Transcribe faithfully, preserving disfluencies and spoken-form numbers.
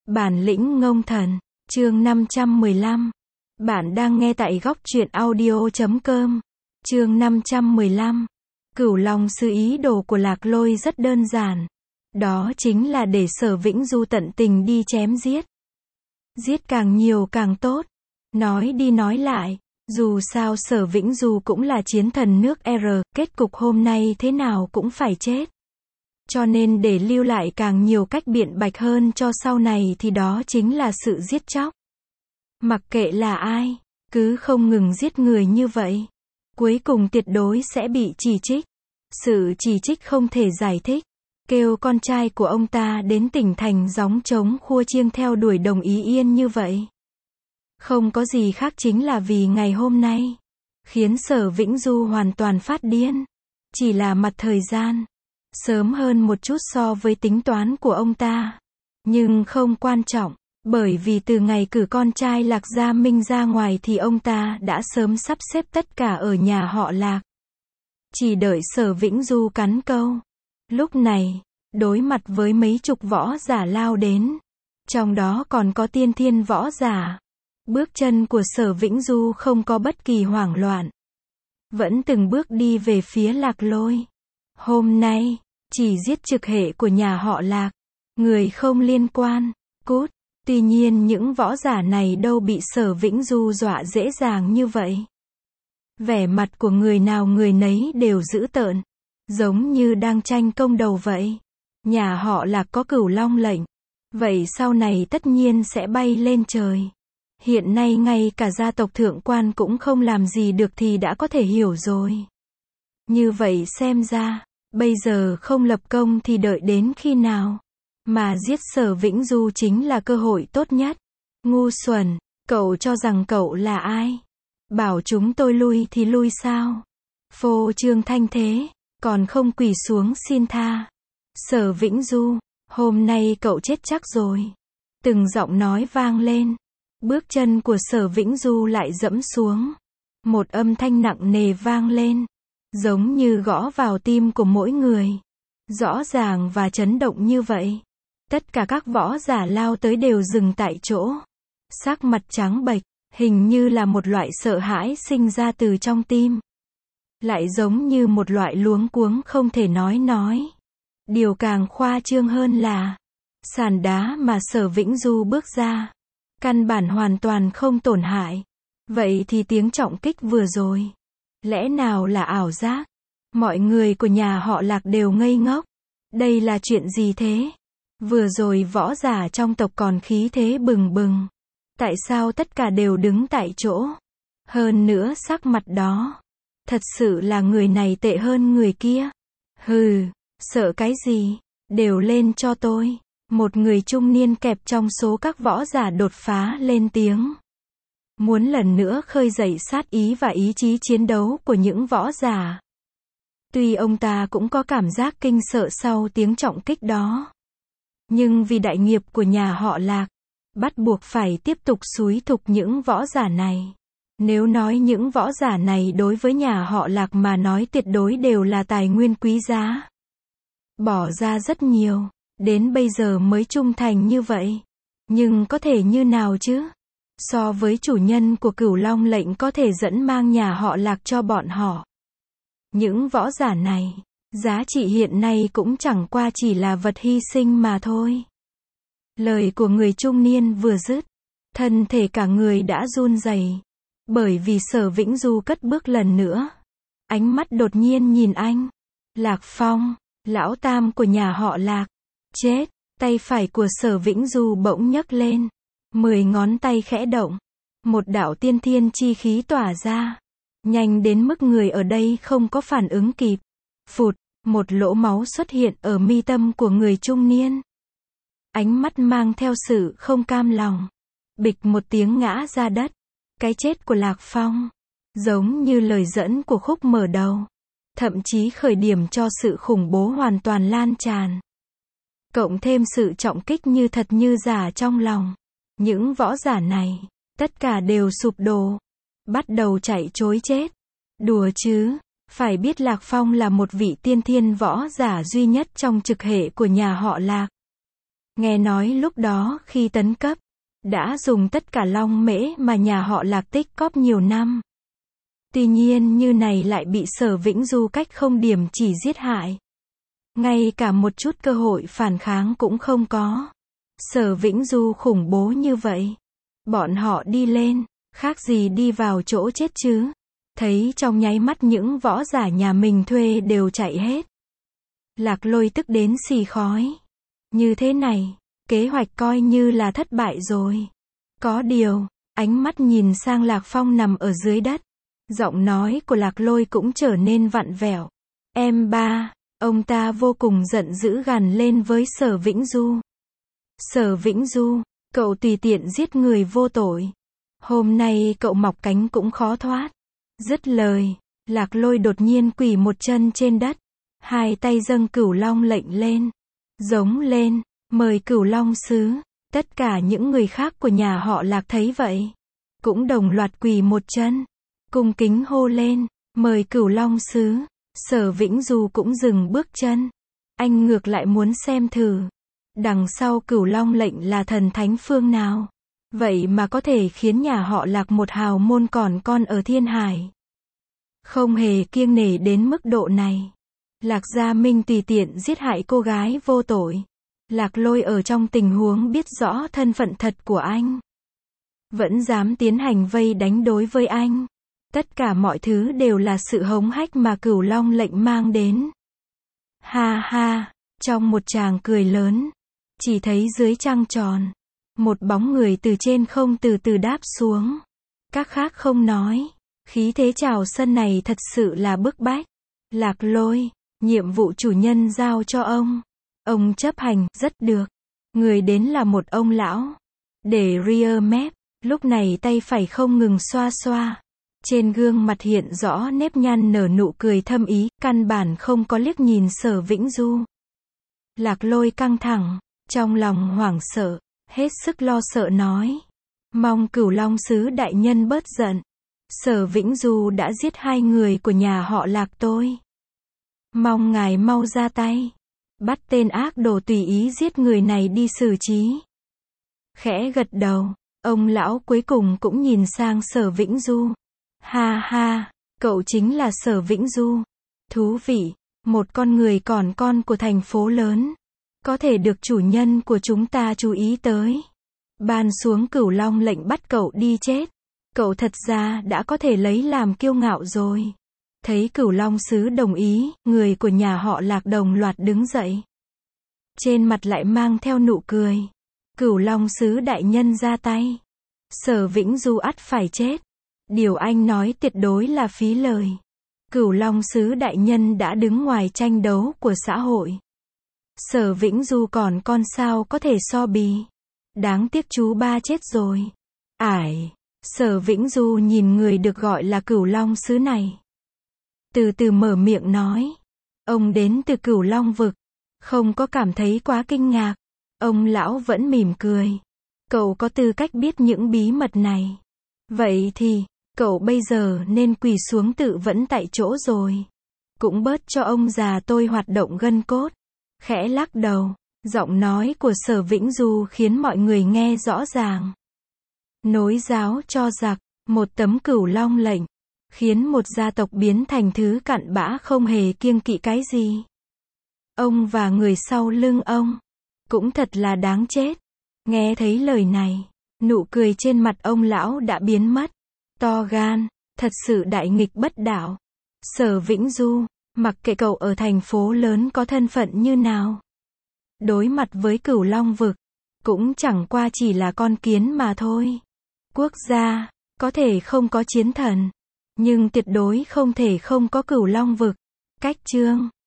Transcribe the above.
Bản lĩnh ngông thần, chương năm trăm mười lăm. Bạn đang nghe tại góc truyện audio chấm com. Chương năm trăm mười lăm. Cửu Long sư ý đồ của Lạc Lôi rất đơn giản. Đó chính là để Sở Vĩnh Du tận tình đi chém giết. Giết càng nhiều càng tốt. Nói đi nói lại, dù sao Sở Vĩnh Du cũng là chiến thần nước R, kết cục hôm nay thế nào cũng phải chết. Cho nên để lưu lại càng nhiều cách biện bạch hơn cho sau này thì đó chính là sự giết chóc. Mặc kệ là ai, cứ không ngừng giết người như vậy, cuối cùng tuyệt đối sẽ bị chỉ trích. Sự chỉ trích không thể giải thích, kêu con trai của ông ta đến tỉnh thành gióng trống khua chiêng theo đuổi Đồng Ý Yên như vậy. Không có gì khác chính là vì ngày hôm nay, khiến Sở Vĩnh Du hoàn toàn phát điên. Chỉ là mặt thời gian, sớm hơn một chút so với tính toán của ông ta. Nhưng không quan trọng, bởi vì từ ngày cử con trai Lạc Gia Minh ra ngoài thì ông ta đã sớm sắp xếp tất cả ở nhà họ Lạc. Chỉ đợi Sở Vĩnh Du cắn câu. Lúc này, đối mặt với mấy chục võ giả lao đến, trong đó còn có tiên thiên võ giả, bước chân của Sở Vĩnh Du không có bất kỳ hoảng loạn, vẫn từng bước đi về phía Lạc Lôi. Hôm nay, chỉ giết trực hệ của nhà họ Lạc, người không liên quan, cút. Tuy nhiên những võ giả này đâu bị Sở Vĩnh Du dọa dễ dàng như vậy. Vẻ mặt của người nào người nấy đều dữ tợn, giống như đang tranh công đầu vậy. Nhà họ Lạc có Cửu Long lệnh, vậy sau này tất nhiên sẽ bay lên trời. Hiện nay ngay cả gia tộc thượng quan cũng không làm gì được thì đã có thể hiểu rồi. Như vậy xem ra, bây giờ không lập công thì đợi đến khi nào? Mà giết Sở Vĩnh Du chính là cơ hội tốt nhất. Ngu xuẩn, cậu cho rằng cậu là ai? Bảo chúng tôi lui thì lui sao? Phô trương thanh thế, còn không quỳ xuống xin tha. Sở Vĩnh Du, hôm nay cậu chết chắc rồi. Từng giọng nói vang lên. Bước chân của Sở Vĩnh Du lại dẫm xuống. Một âm thanh nặng nề vang lên, giống như gõ vào tim của mỗi người. Rõ ràng và chấn động như vậy. Tất cả các võ giả lao tới đều dừng tại chỗ. Sắc mặt trắng bệch, hình như là một loại sợ hãi sinh ra từ trong tim. Lại giống như một loại luống cuống không thể nói nói. Điều càng khoa trương hơn là, sàn đá mà Sở Vĩnh Du bước ra, căn bản hoàn toàn không tổn hại. Vậy thì tiếng trọng kích vừa rồi, lẽ nào là ảo giác? Mọi người của nhà họ Lạc đều ngây ngốc. Đây là chuyện gì thế? Vừa rồi võ giả trong tộc còn khí thế bừng bừng. Tại sao tất cả đều đứng tại chỗ? Hơn nữa sắc mặt đó, thật sự là người này tệ hơn người kia. Hừ, sợ cái gì? Đều lên cho tôi. Một người trung niên kẹp trong số các võ giả đột phá lên tiếng. Muốn lần nữa khơi dậy sát ý và ý chí chiến đấu của những võ giả. Tuy ông ta cũng có cảm giác kinh sợ sau tiếng trọng kích đó, nhưng vì đại nghiệp của nhà họ Lạc, bắt buộc phải tiếp tục xúi thục những võ giả này. Nếu nói những võ giả này đối với nhà họ Lạc mà nói tuyệt đối đều là tài nguyên quý giá. Bỏ ra rất nhiều, đến bây giờ mới trung thành như vậy. Nhưng có thể như nào chứ? So với chủ nhân của Cửu Long lệnh có thể dẫn mang nhà họ Lạc cho bọn họ. Những võ giả này, giá trị hiện nay cũng chẳng qua chỉ là vật hy sinh mà thôi. Lời của người trung niên vừa dứt, thân thể cả người đã run rẩy, bởi vì Sở Vĩnh Du cất bước lần nữa. Ánh mắt đột nhiên nhìn anh. Lạc Phong, lão tam của nhà họ Lạc. Chết, tay phải của Sở Vĩnh Du bỗng nhấc lên. Mười ngón tay khẽ động. Một đạo tiên thiên chi khí tỏa ra. Nhanh đến mức người ở đây không có phản ứng kịp. Phụt, một lỗ máu xuất hiện ở mi tâm của người trung niên. Ánh mắt mang theo sự không cam lòng. Bịch một tiếng ngã ra đất. Cái chết của Lạc Phong, giống như lời dẫn của khúc mở đầu. Thậm chí khởi điểm cho sự khủng bố hoàn toàn lan tràn. Cộng thêm sự trọng kích như thật như giả trong lòng. Những võ giả này, tất cả đều sụp đổ. Bắt đầu chạy trối chết. Đùa chứ, phải biết Lạc Phong là một vị tiên thiên võ giả duy nhất trong trực hệ của nhà họ Lạc. Nghe nói lúc đó khi tấn cấp, đã dùng tất cả long mễ mà nhà họ Lạc tích cóp nhiều năm. Tuy nhiên như này lại bị Sở Vĩnh Du cách không điểm chỉ giết hại. Ngay cả một chút cơ hội phản kháng cũng không có. Sở Vĩnh Du khủng bố như vậy. Bọn họ đi lên, khác gì đi vào chỗ chết chứ. Thấy trong nháy mắt những võ giả nhà mình thuê đều chạy hết. Lạc Lôi tức đến xì khói. Như thế này, kế hoạch coi như là thất bại rồi. Có điều, ánh mắt nhìn sang Lạc Phong nằm ở dưới đất. Giọng nói của Lạc Lôi cũng trở nên vặn vẹo. Em ba, ông ta vô cùng giận dữ gằn lên với Sở Vĩnh Du. Sở Vĩnh Du, cậu tùy tiện giết người vô tội. Hôm nay cậu mọc cánh cũng khó thoát. Dứt lời, Lạc Lôi đột nhiên quỳ một chân trên đất. Hai tay dâng Cửu Long lệnh lên. Giống lên, mời Cửu Long sứ. Tất cả những người khác của nhà họ Lạc thấy vậy, cũng đồng loạt quỳ một chân. Cung kính hô lên, mời Cửu Long sứ. Sở Vĩnh Du cũng dừng bước chân. Anh ngược lại muốn xem thử. Đằng sau Cửu Long lệnh là thần thánh phương nào. Vậy mà có thể khiến nhà họ Lạc một hào môn còn con ở Thiên Hải. Không hề kiêng nể đến mức độ này. Lạc Gia Minh tùy tiện giết hại cô gái vô tội. Lạc Lôi ở trong tình huống biết rõ thân phận thật của anh, vẫn dám tiến hành vây đánh đối với anh. Tất cả mọi thứ đều là sự hống hách mà Cửu Long lệnh mang đến. Ha ha, trong một tràng cười lớn, chỉ thấy dưới trăng tròn, một bóng người từ trên không từ từ đáp xuống. Các khác không nói, khí thế chào sân này thật sự là bức bách. Lạc Lôi, nhiệm vụ chủ nhân giao cho ông. Ông chấp hành, rất được. Người đến là một ông lão. Để rear mép, lúc này tay phải không ngừng xoa xoa. Trên gương mặt hiện rõ nếp nhăn nở nụ cười thâm ý, căn bản không có liếc nhìn Sở Vĩnh Du. Lạc Lôi căng thẳng, trong lòng hoảng sợ, hết sức lo sợ nói. Mong Cửu Long sứ đại nhân bớt giận. Sở Vĩnh Du đã giết hai người của nhà họ Lạc tôi. Mong ngài mau ra tay. Bắt tên ác đồ tùy ý giết người này đi xử trí. Khẽ gật đầu, ông lão cuối cùng cũng nhìn sang Sở Vĩnh Du. Ha ha, cậu chính là Sở Vĩnh Du. Thú vị, một con người còn con của thành phố lớn. Có thể được chủ nhân của chúng ta chú ý tới. Ban xuống Cửu Long lệnh bắt cậu đi chết. Cậu thật ra đã có thể lấy làm kiêu ngạo rồi. Thấy Cửu Long sứ đồng ý, người của nhà họ Lạc đồng loạt đứng dậy. Trên mặt lại mang theo nụ cười. Cửu Long sứ đại nhân ra tay. Sở Vĩnh Du ắt phải chết. Điều anh nói tuyệt đối là phí lời. Cửu Long sứ đại nhân đã đứng ngoài tranh đấu của xã hội. Sở Vĩnh Du còn con sao có thể so bì. Đáng tiếc chú ba chết rồi. Ải, Sở Vĩnh Du nhìn người được gọi là Cửu Long sứ này. Từ từ mở miệng nói. Ông đến từ Cửu Long vực. Không có cảm thấy quá kinh ngạc. Ông lão vẫn mỉm cười. Cậu có tư cách biết những bí mật này. Vậy thì, cậu bây giờ nên quỳ xuống tự vẫn tại chỗ rồi. Cũng bớt cho ông già tôi hoạt động gân cốt. Khẽ lắc đầu, giọng nói của Sở Vĩnh Du khiến mọi người nghe rõ ràng. Nối giáo cho giặc, một tấm Cửu Long lệnh, khiến một gia tộc biến thành thứ cặn bã không hề kiêng kỵ cái gì. Ông và người sau lưng ông, cũng thật là đáng chết. Nghe thấy lời này, nụ cười trên mặt ông lão đã biến mất. To gan, thật sự đại nghịch bất đạo. Sở Vĩnh Du, mặc kệ cậu ở thành phố lớn có thân phận như nào, đối mặt với Cửu Long vực, cũng chẳng qua chỉ là con kiến mà thôi. Quốc gia, có thể không có chiến thần, nhưng tuyệt đối không thể không có Cửu Long vực. Cách chương